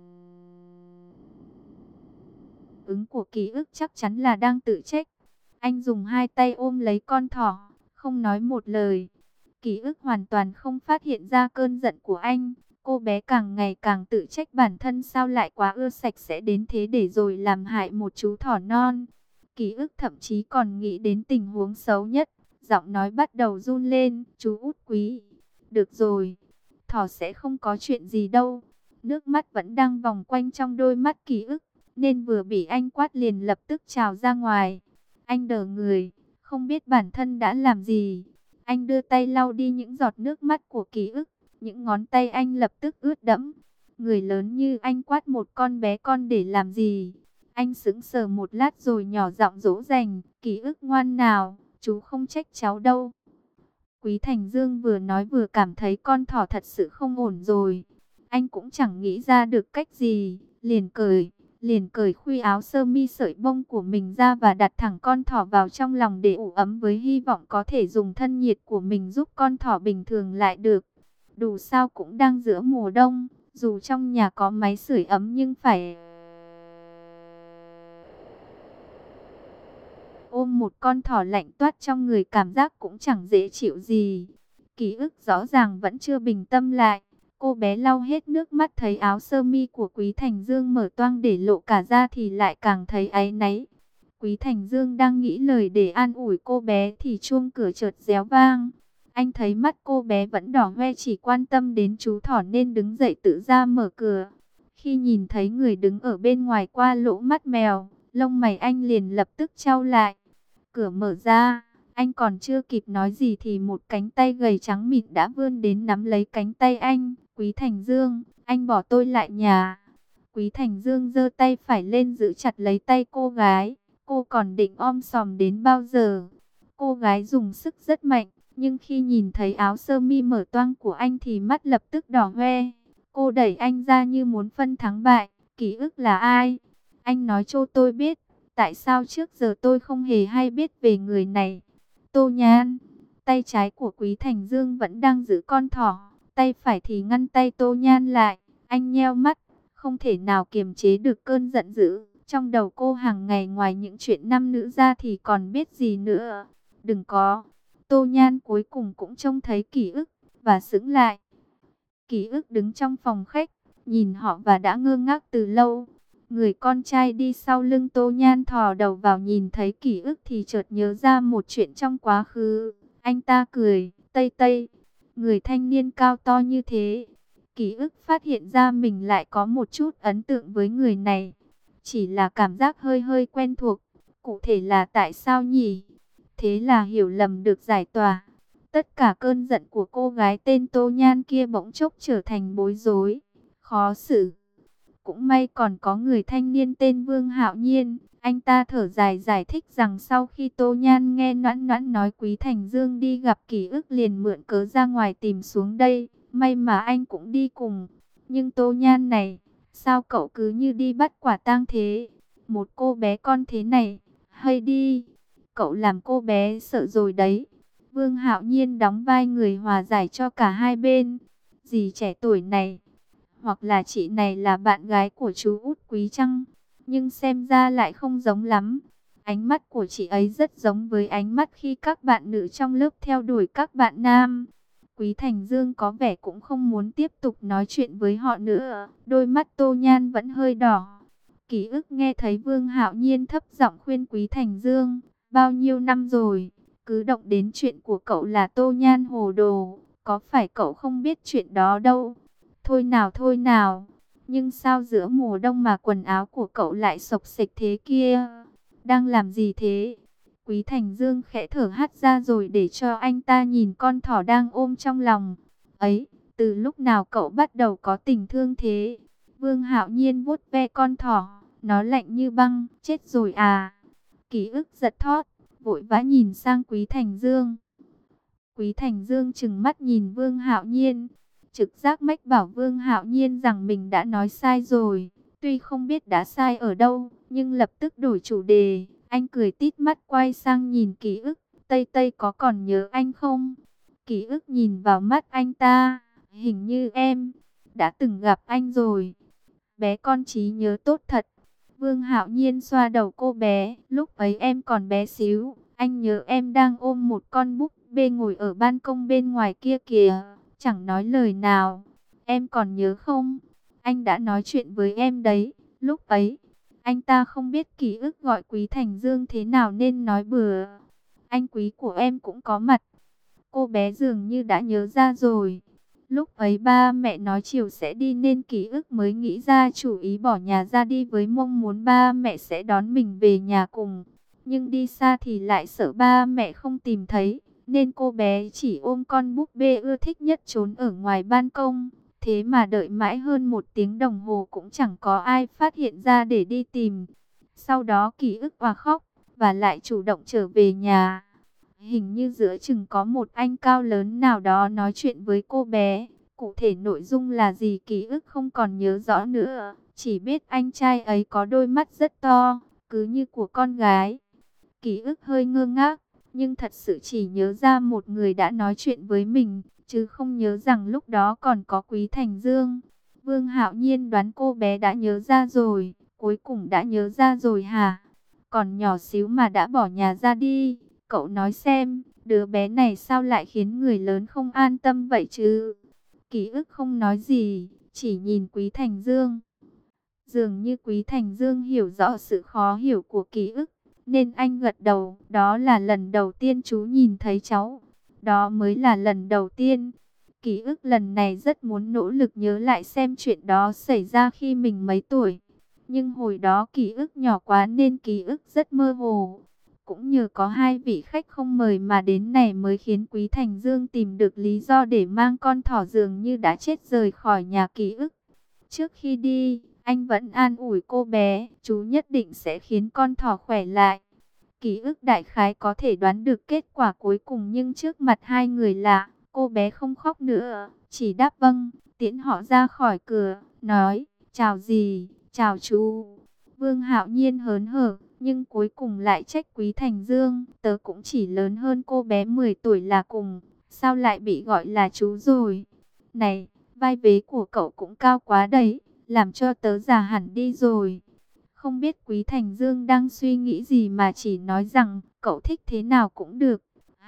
ứng của ký ức chắc chắn là đang tự trách. Anh dùng hai tay ôm lấy con thỏ, không nói một lời. Ký ức hoàn toàn không phát hiện ra cơn giận của anh. Cô bé càng ngày càng tự trách bản thân sao lại quá ưa sạch sẽ đến thế để rồi làm hại một chú thỏ non. Ký ức thậm chí còn nghĩ đến tình huống xấu nhất. Giọng nói bắt đầu run lên. Chú út Quý, được rồi, thỏ sẽ không có chuyện gì đâu. Nước mắt vẫn đang vòng quanh trong đôi mắt ký ức, nên vừa bị anh quát liền lập tức trào ra ngoài. Anh đờ người, không biết bản thân đã làm gì. Anh đưa tay lau đi những giọt nước mắt của ký ức. Những ngón tay anh lập tức ướt đẫm. Người lớn như anh quát một con bé con để làm gì? Anh sững sờ một lát rồi nhỏ giọng dỗ dành. Ký ức ngoan nào, chú không trách cháu đâu. Quý Thành Dương vừa nói vừa cảm thấy con thỏ thật sự không ổn rồi. Anh cũng chẳng nghĩ ra được cách gì, liền cởi, liền cởi khuy áo sơ mi sợi bông của mình ra và đặt thẳng con thỏ vào trong lòng để ủ ấm, với hy vọng có thể dùng thân nhiệt của mình giúp con thỏ bình thường lại được. Dù sao cũng đang giữa mùa đông, dù trong nhà có máy sưởi ấm nhưng phải ôm một con thỏ lạnh toát trong người cảm giác cũng chẳng dễ chịu gì. Ký ức rõ ràng vẫn chưa bình tâm lại. Cô bé lau hết nước mắt thấy áo sơ mi của Quý Thành Dương mở toang để lộ cả ra thì lại càng thấy áy náy. Quý Thành Dương đang nghĩ lời để an ủi cô bé thì chuông cửa chợt réo vang. Anh thấy mắt cô bé vẫn đỏ hoe chỉ quan tâm đến chú thỏ nên đứng dậy tự ra mở cửa. Khi nhìn thấy người đứng ở bên ngoài qua lỗ mắt mèo, lông mày anh liền lập tức chau lại. Cửa mở ra, anh còn chưa kịp nói gì thì một cánh tay gầy trắng mịn đã vươn đến nắm lấy cánh tay anh. Quý Thành Dương, anh bỏ tôi lại nhà. Quý Thành Dương giơ tay phải lên giữ chặt lấy tay cô gái. Cô còn định om sòm đến bao giờ? Cô gái dùng sức rất mạnh, nhưng khi nhìn thấy áo sơ mi mở toang của anh thì mắt lập tức đỏ hoe. Cô đẩy anh ra như muốn phân thắng bại. Ký ức là ai? Anh nói cho tôi biết. Tại sao trước giờ tôi không hề hay biết về người này? Tô Nhan. Tay trái của Quý Thành Dương vẫn đang giữ con thỏ, tay phải thì ngăn tay Tô Nhan lại. Anh nheo mắt, không thể nào kiềm chế được cơn giận dữ. Trong đầu cô hàng ngày ngoài những chuyện nam nữ ra thì còn biết gì nữa. Đừng có. Tô Nhan cuối cùng cũng trông thấy ký ức và sững lại. Ký ức đứng trong phòng khách, nhìn họ và đã ngơ ngác từ lâu. Người con trai đi sau lưng Tô Nhan thò đầu vào nhìn thấy Ký ức thì chợt nhớ ra một chuyện trong quá khứ. Anh ta cười, Tây Tây, người thanh niên cao to như thế. Ký ức phát hiện ra mình lại có một chút ấn tượng với người này. Chỉ là cảm giác hơi hơi quen thuộc. Cụ thể là tại sao nhỉ? Thế là hiểu lầm được giải tỏa. Tất cả cơn giận của cô gái tên Tô Nhan kia bỗng chốc trở thành bối rối, khó xử. Cũng may còn có người thanh niên tên Vương Hạo Nhiên. Anh ta thở dài giải thích rằng sau khi Tô Nhan nghe Noãn Noãn nói Quý Thành Dương đi gặp Ký ức liền mượn cớ ra ngoài tìm xuống đây. May mà anh cũng đi cùng. Nhưng Tô Nhan này, sao cậu cứ như đi bắt quả tang thế? Một cô bé con thế này, hay đi, cậu làm cô bé sợ rồi đấy. Vương Hạo Nhiên đóng vai người hòa giải cho cả hai bên. Dì trẻ tuổi này, hoặc là chị này là bạn gái của chú út Quý chăng? Nhưng xem ra lại không giống lắm. Ánh mắt của chị ấy rất giống với ánh mắt khi các bạn nữ trong lớp theo đuổi các bạn nam. Quý Thành Dương có vẻ cũng không muốn tiếp tục nói chuyện với họ nữa. Đôi mắt Tô Nhan vẫn hơi đỏ. Ký ức nghe thấy Vương Hạo Nhiên thấp giọng khuyên Quý Thành Dương. Bao nhiêu năm rồi, cứ động đến chuyện của cậu là Tô Nhan hồ đồ. Có phải cậu không biết chuyện đó đâu? Thôi nào thôi nào. Nhưng sao giữa mùa đông mà quần áo của cậu lại xộc xệch thế kia? Đang làm gì thế? Quý Thành Dương khẽ thở hắt ra rồi để cho anh ta nhìn con thỏ đang ôm trong lòng. Ấy, từ lúc nào cậu bắt đầu có tình thương thế? Vương Hạo Nhiên vuốt ve con thỏ, nó lạnh như băng, chết rồi à? Ký ức giật thót, vội vã nhìn sang Quý Thành Dương. Quý Thành Dương trừng mắt nhìn Vương Hạo Nhiên, trực giác mách bảo Vương Hạo Nhiên rằng mình đã nói sai rồi. Tuy không biết đã sai ở đâu, nhưng lập tức đổi chủ đề. Anh cười tít mắt quay sang nhìn Ký ức. Tây Tây có còn nhớ anh không? Ký ức nhìn vào mắt anh ta. Hình như em đã từng gặp anh rồi. Bé con trí nhớ tốt thật. Vương Hạo Nhiên xoa đầu cô bé. Lúc ấy em còn bé xíu. Anh nhớ em đang ôm một con búp bê ngồi ở ban công bên ngoài kia kìa. Chẳng nói lời nào. Em còn nhớ không? Anh đã nói chuyện với em đấy. Lúc ấy, anh ta không biết Ký ức gọi Quý Thành Dương thế nào nên nói bừa. Anh Quý của em cũng có mặt. Cô bé dường như đã nhớ ra rồi. Lúc ấy ba mẹ nói chiều sẽ đi nên Ký ức mới nghĩ ra chủ ý bỏ nhà ra đi với mong muốn ba mẹ sẽ đón mình về nhà cùng. Nhưng đi xa thì lại sợ ba mẹ không tìm thấy. Nên cô bé chỉ ôm con búp bê ưa thích nhất trốn ở ngoài ban công. Thế mà đợi mãi hơn một tiếng đồng hồ cũng chẳng có ai phát hiện ra để đi tìm. Sau đó Ký ức òa khóc và lại chủ động trở về nhà. Hình như giữa chừng có một anh cao lớn nào đó nói chuyện với cô bé. Cụ thể nội dung là gì Ký ức không còn nhớ rõ nữa. Chỉ biết anh trai ấy có đôi mắt rất to, cứ như của con gái. Ký ức hơi ngơ ngác, nhưng thật sự chỉ nhớ ra một người đã nói chuyện với mình, chứ không nhớ rằng lúc đó còn có Quý Thành Dương. Vương Hạo Nhiên đoán cô bé đã nhớ ra rồi, cuối cùng đã nhớ ra rồi hả? Còn nhỏ xíu mà đã bỏ nhà ra đi, cậu nói xem, đứa bé này sao lại khiến người lớn không an tâm vậy chứ? Ký ức không nói gì, chỉ nhìn Quý Thành Dương. Dường như Quý Thành Dương hiểu rõ sự khó hiểu của Ký ức, nên anh gật đầu. Đó là lần đầu tiên chú nhìn thấy cháu. Đó mới là lần đầu tiên. Ký ức lần này rất muốn nỗ lực nhớ lại xem chuyện đó xảy ra khi mình mấy tuổi. Nhưng hồi đó ký ức nhỏ quá nên ký ức rất mơ hồ. Cũng nhờ có hai vị khách không mời mà đến này mới khiến Quý Thành Dương tìm được lý do để mang con thỏ dường như đã chết rời khỏi nhà ký ức. Trước khi đi, anh vẫn an ủi cô bé, chú nhất định sẽ khiến con thỏ khỏe lại. Ký ức đại khái có thể đoán được kết quả cuối cùng, nhưng trước mặt hai người lạ, cô bé không khóc nữa, chỉ đáp vâng, tiễn họ ra khỏi cửa, nói, chào dì, chào chú. Vương Hạo Nhiên hớn hở, nhưng cuối cùng lại trách Quý Thành Dương, tớ cũng chỉ lớn hơn cô bé mười tuổi là cùng, sao lại bị gọi là chú rồi. Này, vai vế của cậu cũng cao quá đấy, làm cho tớ già hẳn đi rồi. Không biết Quý Thành Dương đang suy nghĩ gì mà chỉ nói rằng cậu thích thế nào cũng được.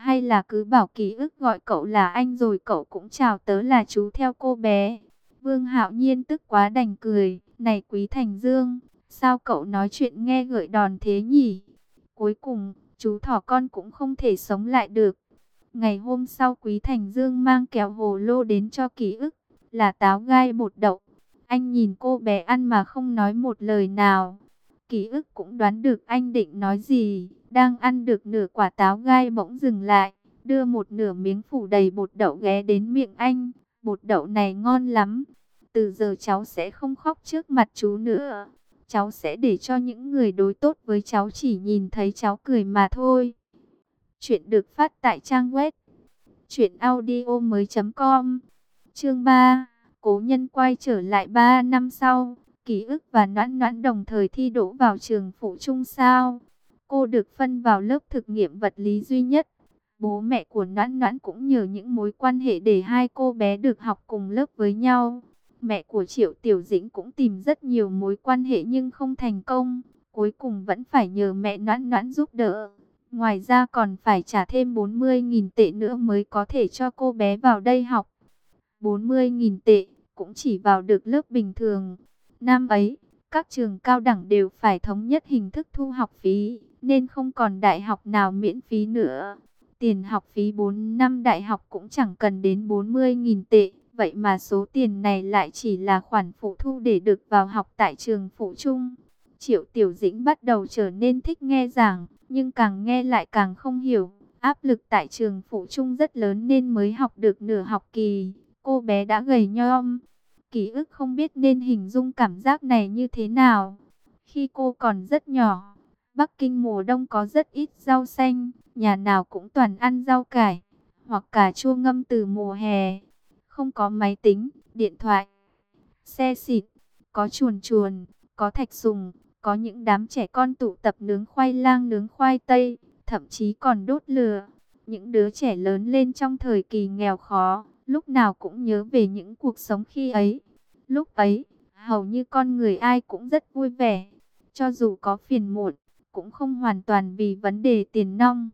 Hay là cứ bảo ký ức gọi cậu là anh rồi cậu cũng chào tớ là chú theo cô bé. Vương Hạo Nhiên tức quá đành cười. Này Quý Thành Dương, sao cậu nói chuyện nghe gợi đòn thế nhỉ? Cuối cùng, chú thỏ con cũng không thể sống lại được. Ngày hôm sau Quý Thành Dương mang kẹo hồ lô đến cho ký ức, là táo gai bột đậu. Anh nhìn cô bé ăn mà không nói một lời nào. Ký ức cũng đoán được anh định nói gì. Đang ăn được nửa quả táo gai bỗng dừng lại, đưa một nửa miếng phủ đầy bột đậu ghé đến miệng anh. Bột đậu này ngon lắm. Từ giờ cháu sẽ không khóc trước mặt chú nữa. Cháu sẽ để cho những người đối tốt với cháu chỉ nhìn thấy cháu cười mà thôi. Chuyện được phát tại trang web truyện audio mới chấm com. Chương ba. Cố nhân quay trở lại ba năm sau. Ký ức và Noãn Noãn đồng thời thi đỗ vào trường phổ trung sao. Cô được phân vào lớp thực nghiệm vật lý duy nhất. Bố mẹ của Noãn Noãn cũng nhờ những mối quan hệ để hai cô bé được học cùng lớp với nhau. Mẹ của Triệu Tiểu Dĩnh cũng tìm rất nhiều mối quan hệ nhưng không thành công. Cuối cùng vẫn phải nhờ mẹ Noãn Noãn giúp đỡ. Ngoài ra còn phải trả thêm bốn mươi nghìn tệ nữa mới có thể cho cô bé vào đây học. bốn mươi nghìn tệ cũng chỉ vào được lớp bình thường. Năm ấy, các trường cao đẳng đều phải thống nhất hình thức thu học phí, nên không còn đại học nào miễn phí nữa. Tiền học phí bốn năm đại học cũng chẳng cần đến bốn mươi nghìn tệ. Vậy mà số tiền này lại chỉ là khoản phụ thu để được vào học tại trường phổ trung. Triệu Tiểu Dĩnh bắt đầu trở nên thích nghe giảng, nhưng càng nghe lại càng không hiểu. Áp lực tại trường phổ trung rất lớn nên mới học được nửa học kỳ. Cô bé đã gầy nhom. Ký ức không biết nên hình dung cảm giác này như thế nào. Khi cô còn rất nhỏ, Bắc Kinh mùa đông có rất ít rau xanh, nhà nào cũng toàn ăn rau cải, hoặc cà chua ngâm từ mùa hè. Không có máy tính, điện thoại, xe xịn, có chuồn chuồn, có thạch sùng, có những đám trẻ con tụ tập nướng khoai lang nướng khoai tây, thậm chí còn đốt lửa. Những đứa trẻ lớn lên trong thời kỳ nghèo khó, lúc nào cũng nhớ về những cuộc sống khi ấy. Lúc ấy, hầu như con người ai cũng rất vui vẻ, cho dù có phiền muộn, cũng không hoàn toàn vì vấn đề tiền nong.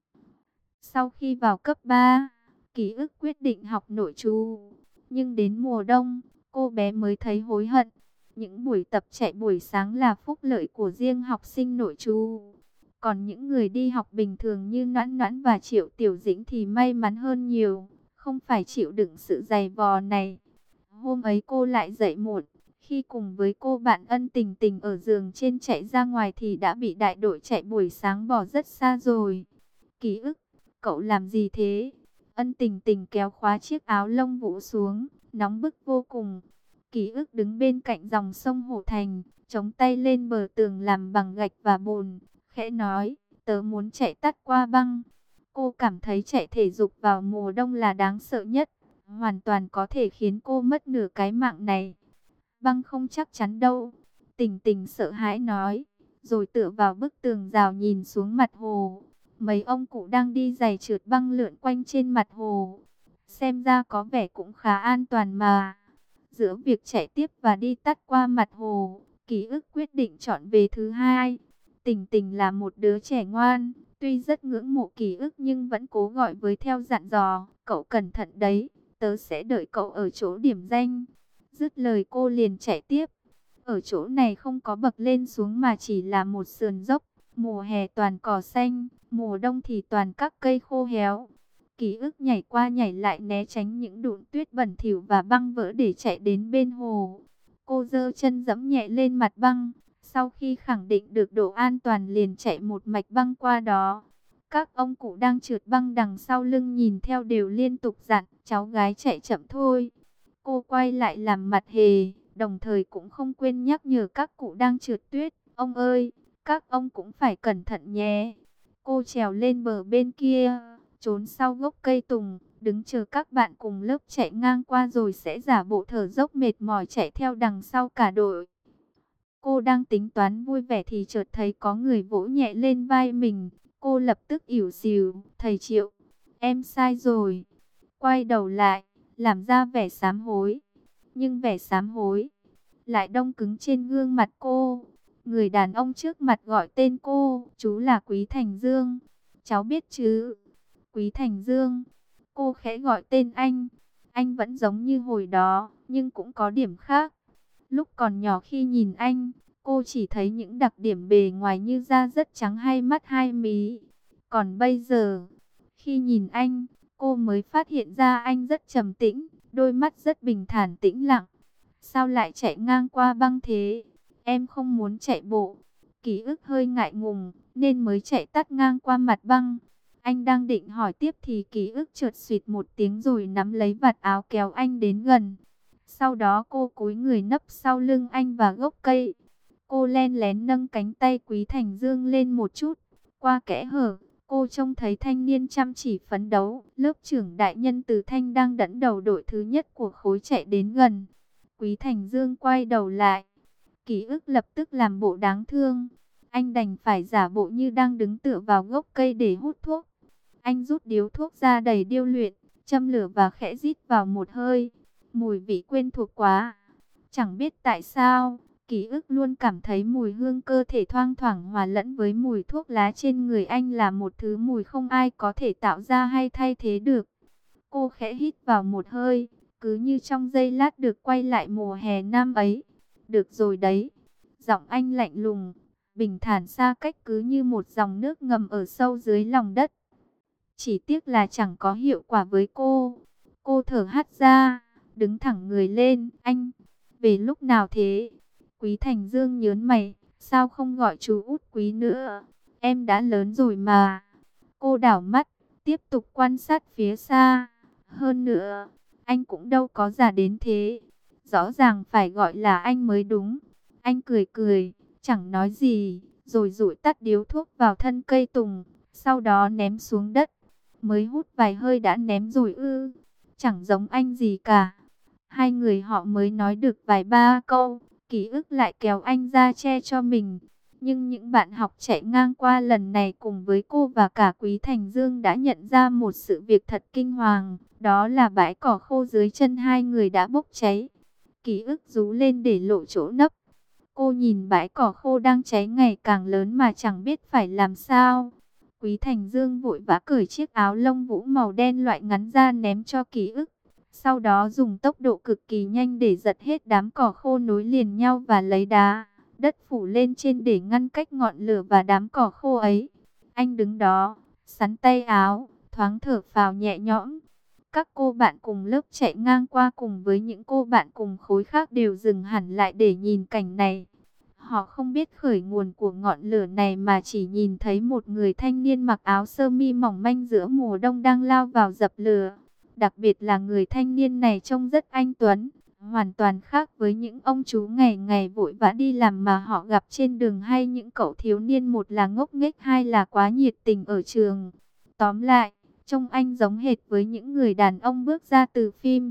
Sau khi vào cấp ba, Ký ức quyết định học nội trú. Nhưng đến mùa đông, cô bé mới thấy hối hận. Những buổi tập chạy buổi sáng là phúc lợi của riêng học sinh nội trú. Còn những người đi học bình thường như Noãn Noãn và Triệu Tiểu Dĩnh thì may mắn hơn nhiều, không phải chịu đựng sự dày vò này. Hôm ấy cô lại dậy muộn. Khi cùng với cô bạn Ân Tình Tình ở giường trên chạy ra ngoài thì đã bị đại đội chạy buổi sáng bỏ rất xa rồi. Ký ức, cậu làm gì thế? Ân Tình Tình kéo khóa chiếc áo lông vũ xuống, nóng bức vô cùng. Ký ức đứng bên cạnh dòng sông Hổ Thành, chống tay lên bờ tường làm bằng gạch và bùn, khẽ nói, tớ muốn chạy tắt qua băng. Cô cảm thấy chạy thể dục vào mùa đông là đáng sợ nhất, hoàn toàn có thể khiến cô mất nửa cái mạng này. Băng không chắc chắn đâu, Tình Tình sợ hãi nói, rồi tựa vào bức tường rào nhìn xuống mặt hồ. Mấy ông cụ đang đi giày trượt băng lượn quanh trên mặt hồ. Xem ra có vẻ cũng khá an toàn mà. Giữa việc chạy tiếp và đi tắt qua mặt hồ, Ký ức quyết định chọn về thứ hai. Tình Tình là một đứa trẻ ngoan, tuy rất ngưỡng mộ Ký ức nhưng vẫn cố gọi với theo dặn dò, cậu cẩn thận đấy, tớ sẽ đợi cậu ở chỗ điểm danh. Dứt lời cô liền chạy tiếp. Ở chỗ này không có bậc lên xuống mà chỉ là một sườn dốc, mùa hè toàn cỏ xanh, mùa đông thì toàn các cây khô héo. Ký ức nhảy qua nhảy lại né tránh những đụn tuyết bẩn thỉu và băng vỡ để chạy đến bên hồ. Cô giơ chân giẫm nhẹ lên mặt băng, sau khi khẳng định được độ an toàn liền chạy một mạch băng qua đó. Các ông cụ đang trượt băng đằng sau lưng nhìn theo đều liên tục dặn, cháu gái chạy chậm thôi. Cô quay lại làm mặt hề, đồng thời cũng không quên nhắc nhở các cụ đang trượt tuyết, ông ơi, các ông cũng phải cẩn thận nhé. Cô trèo lên bờ bên kia, trốn sau gốc cây tùng, đứng chờ các bạn cùng lớp chạy ngang qua rồi sẽ giả bộ thở dốc mệt mỏi chạy theo đằng sau cả đội. Cô đang tính toán vui vẻ thì chợt thấy có người vỗ nhẹ lên vai mình. Cô lập tức ỉu xìu, thầy Triệu, em sai rồi. Quay đầu lại, làm ra vẻ sám hối. Nhưng vẻ sám hối lại đông cứng trên gương mặt cô. Người đàn ông trước mặt gọi tên cô, chú là Quý Thành Dương. Cháu biết chứ? Quý Thành Dương. Cô khẽ gọi tên anh. Anh vẫn giống như hồi đó, nhưng cũng có điểm khác. Lúc còn nhỏ khi nhìn anh, cô chỉ thấy những đặc điểm bề ngoài như da rất trắng hay mắt hai mí. Còn bây giờ, khi nhìn anh, cô mới phát hiện ra anh rất trầm tĩnh, đôi mắt rất bình thản tĩnh lặng. Sao lại chạy ngang qua băng thế? Em không muốn chạy bộ. Ký ức hơi ngại ngùng, nên mới chạy tắt ngang qua mặt băng. Anh đang định hỏi tiếp thì ký ức chợt xuyệt một tiếng rồi nắm lấy vạt áo kéo anh đến gần. Sau đó cô cúi người nấp sau lưng anh và gốc cây. Cô len lén nâng cánh tay Quý Thành Dương lên một chút. Qua kẽ hở, cô trông thấy thanh niên chăm chỉ phấn đấu. Lớp trưởng đại nhân Từ Thanh đang dẫn đầu đội thứ nhất của khối chạy đến gần. Quý Thành Dương quay đầu lại. Ký ức lập tức làm bộ đáng thương. Anh đành phải giả bộ như đang đứng tựa vào gốc cây để hút thuốc. Anh rút điếu thuốc ra đầy điêu luyện, châm lửa và khẽ rít vào một hơi. Mùi vị quen thuộc quá. Chẳng biết tại sao, ký ức luôn cảm thấy mùi hương cơ thể thoang thoảng hòa lẫn với mùi thuốc lá trên người anh là một thứ mùi không ai có thể tạo ra hay thay thế được. Cô khẽ hít vào một hơi, cứ như trong giây lát được quay lại mùa hè năm ấy. Được rồi đấy. Giọng anh lạnh lùng, bình thản xa cách cứ như một dòng nước ngầm ở sâu dưới lòng đất. Chỉ tiếc là chẳng có hiệu quả với cô. Cô thở hắt ra, đứng thẳng người lên. Anh, về lúc nào thế? Quý Thành Dương nhớn mày, sao không gọi chú út Quý nữa? Em đã lớn rồi mà. Cô đảo mắt, tiếp tục quan sát phía xa. Hơn nữa, anh cũng đâu có già đến thế. Rõ ràng phải gọi là anh mới đúng. Anh cười cười, chẳng nói gì, rồi dụi tắt điếu thuốc vào thân cây tùng, sau đó ném xuống đất. Mới hút vài hơi đã ném rồi ư? Chẳng giống anh gì cả. Hai người họ mới nói được vài ba câu, ký ức lại kéo anh ra che cho mình. Nhưng những bạn học chạy ngang qua lần này cùng với cô và cả Quý Thành Dương đã nhận ra một sự việc thật kinh hoàng. Đó là bãi cỏ khô dưới chân hai người đã bốc cháy. Ký ức rú lên để lộ chỗ nấp. Cô nhìn bãi cỏ khô đang cháy ngày càng lớn mà chẳng biết phải làm sao. Quý Thành Dương vội vã cởi chiếc áo lông vũ màu đen loại ngắn ra ném cho ký ức. Sau đó dùng tốc độ cực kỳ nhanh để giật hết đám cỏ khô nối liền nhau và lấy đá, đất phủ lên trên để ngăn cách ngọn lửa và đám cỏ khô ấy. Anh đứng đó, xắn tay áo, thoáng thở phào nhẹ nhõm. Các cô bạn cùng lớp chạy ngang qua cùng với những cô bạn cùng khối khác đều dừng hẳn lại để nhìn cảnh này. Họ không biết khởi nguồn của ngọn lửa này mà chỉ nhìn thấy một người thanh niên mặc áo sơ mi mỏng manh giữa mùa đông đang lao vào dập lửa. Đặc biệt là người thanh niên này trông rất anh tuấn, hoàn toàn khác với những ông chú ngày ngày vội vã đi làm mà họ gặp trên đường hay những cậu thiếu niên một là ngốc nghếch hai là quá nhiệt tình ở trường. Tóm lại, trông anh giống hệt với những người đàn ông bước ra từ phim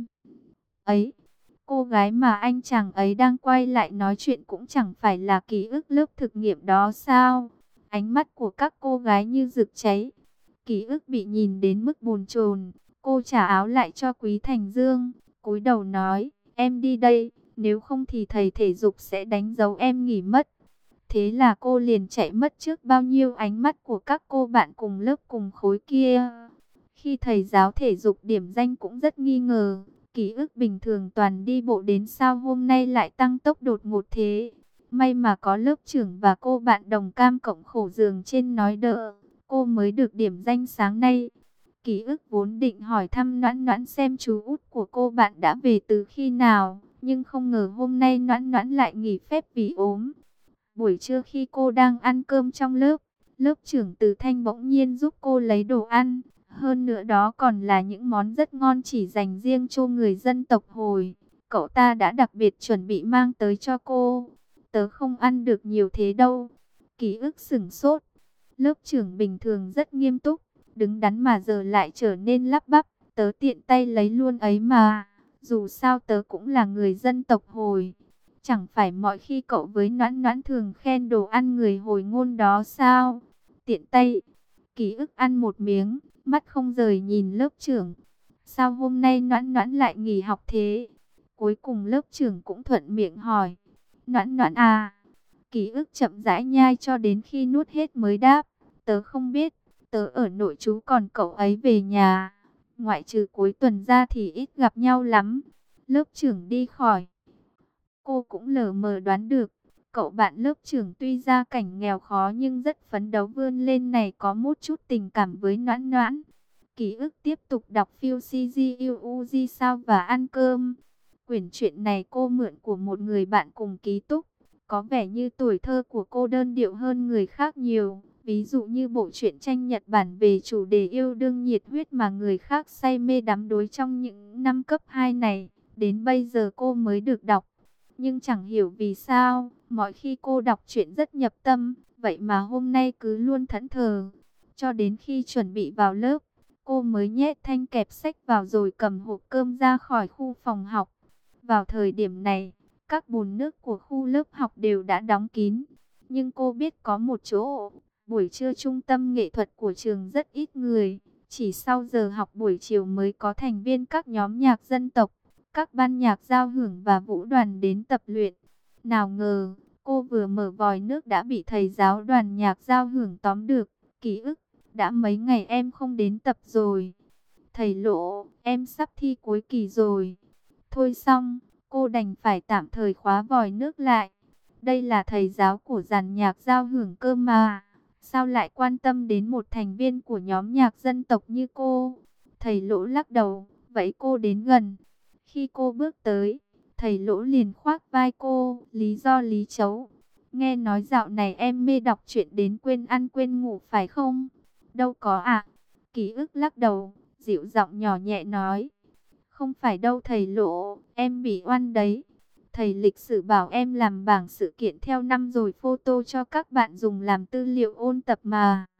ấy. Cô gái mà anh chàng ấy đang quay lại nói chuyện cũng chẳng phải là ký ức lớp thực nghiệm đó sao? Ánh mắt của các cô gái như rực cháy. Ký ức bị nhìn đến mức bồn chồn. Cô trả áo lại cho Quý Thành Dương, cúi đầu nói, em đi đây, nếu không thì thầy thể dục sẽ đánh dấu em nghỉ mất. Thế là cô liền chạy mất trước bao nhiêu ánh mắt của các cô bạn cùng lớp cùng khối kia. Khi thầy giáo thể dục điểm danh cũng rất nghi ngờ, ký ức bình thường toàn đi bộ đến sao hôm nay lại tăng tốc đột ngột thế. May mà có lớp trưởng và cô bạn đồng cam cộng khổ giường trên nói đỡ, cô mới được điểm danh sáng nay. Ký ức vốn định hỏi thăm Noãn Noãn xem chú út của cô bạn đã về từ khi nào, nhưng không ngờ hôm nay Noãn Noãn lại nghỉ phép vì ốm. Buổi trưa khi cô đang ăn cơm trong lớp, lớp trưởng Từ Thanh bỗng nhiên giúp cô lấy đồ ăn. Hơn nữa đó còn là những món rất ngon chỉ dành riêng cho người dân tộc Hồi. Cậu ta đã đặc biệt chuẩn bị mang tới cho cô. Tớ không ăn được nhiều thế đâu. Ký ức sửng sốt. Lớp trưởng bình thường rất nghiêm túc, đứng đắn mà giờ lại trở nên lắp bắp. Tớ tiện tay lấy luôn ấy mà. Dù sao tớ cũng là người dân tộc Hồi. Chẳng phải mọi khi cậu với Noãn Noãn thường khen đồ ăn người Hồi ngôn đó sao? Tiện tay. Ký ức ăn một miếng, mắt không rời nhìn lớp trưởng. Sao hôm nay Noãn Noãn lại nghỉ học thế? Cuối cùng lớp trưởng cũng thuận miệng hỏi. Noãn Noãn à? Ký ức chậm rãi nhai cho đến khi nuốt hết mới đáp. Tớ không biết, Tớ ở nội trú còn cậu ấy về nhà. Ngoại trừ cuối tuần ra thì ít gặp nhau lắm. Lớp trưởng đi khỏi. Cô cũng lờ mờ đoán được. Cậu bạn lớp trưởng tuy gia cảnh nghèo khó nhưng rất phấn đấu vươn lên này, có một chút tình cảm với Noãn Noãn. Ký ức tiếp tục đọc phiêu si di u u di sao và ăn cơm. Quyển truyện này cô mượn của một người bạn cùng ký túc. Có vẻ như tuổi thơ của cô đơn điệu hơn người khác nhiều. Ví dụ như bộ truyện tranh Nhật Bản về chủ đề yêu đương nhiệt huyết mà người khác say mê đắm đuối trong những năm cấp hai này. Đến bây giờ cô mới được đọc. Nhưng chẳng hiểu vì sao, mọi khi cô đọc truyện rất nhập tâm, vậy mà hôm nay cứ luôn thẫn thờ. Cho đến khi chuẩn bị vào lớp, cô mới nhét thanh kẹp sách vào rồi cầm hộp cơm ra khỏi khu phòng học. Vào thời điểm này, các bồn nước của khu lớp học đều đã đóng kín. Nhưng cô biết có một chỗ, buổi trưa trung tâm nghệ thuật của trường rất ít người. Chỉ sau giờ học buổi chiều mới có thành viên các nhóm nhạc dân tộc, các ban nhạc giao hưởng và vũ đoàn đến tập luyện. Nào ngờ, cô vừa mở vòi nước đã bị thầy giáo đoàn nhạc giao hưởng tóm được. Ký ức, đã mấy ngày em không đến tập rồi. Thầy Lỗ, em sắp thi cuối kỳ rồi. Thôi xong, cô đành phải tạm thời khóa vòi nước lại. Đây là thầy giáo của dàn nhạc giao hưởng cơ mà. Sao lại quan tâm đến một thành viên của nhóm nhạc dân tộc như cô? Thầy Lỗ lắc đầu, vậy cô đến gần. Khi cô bước tới, thầy Lỗ liền khoác vai cô, lý do lý chấu. Nghe nói dạo này em mê đọc truyện đến quên ăn quên ngủ phải không? Đâu có ạ. Ký ức lắc đầu, dịu giọng nhỏ nhẹ nói. Không phải đâu thầy Lỗ, em bị oan đấy. Thầy lịch sử bảo em làm bảng sự kiện theo năm rồi photo cho các bạn dùng làm tư liệu ôn tập mà.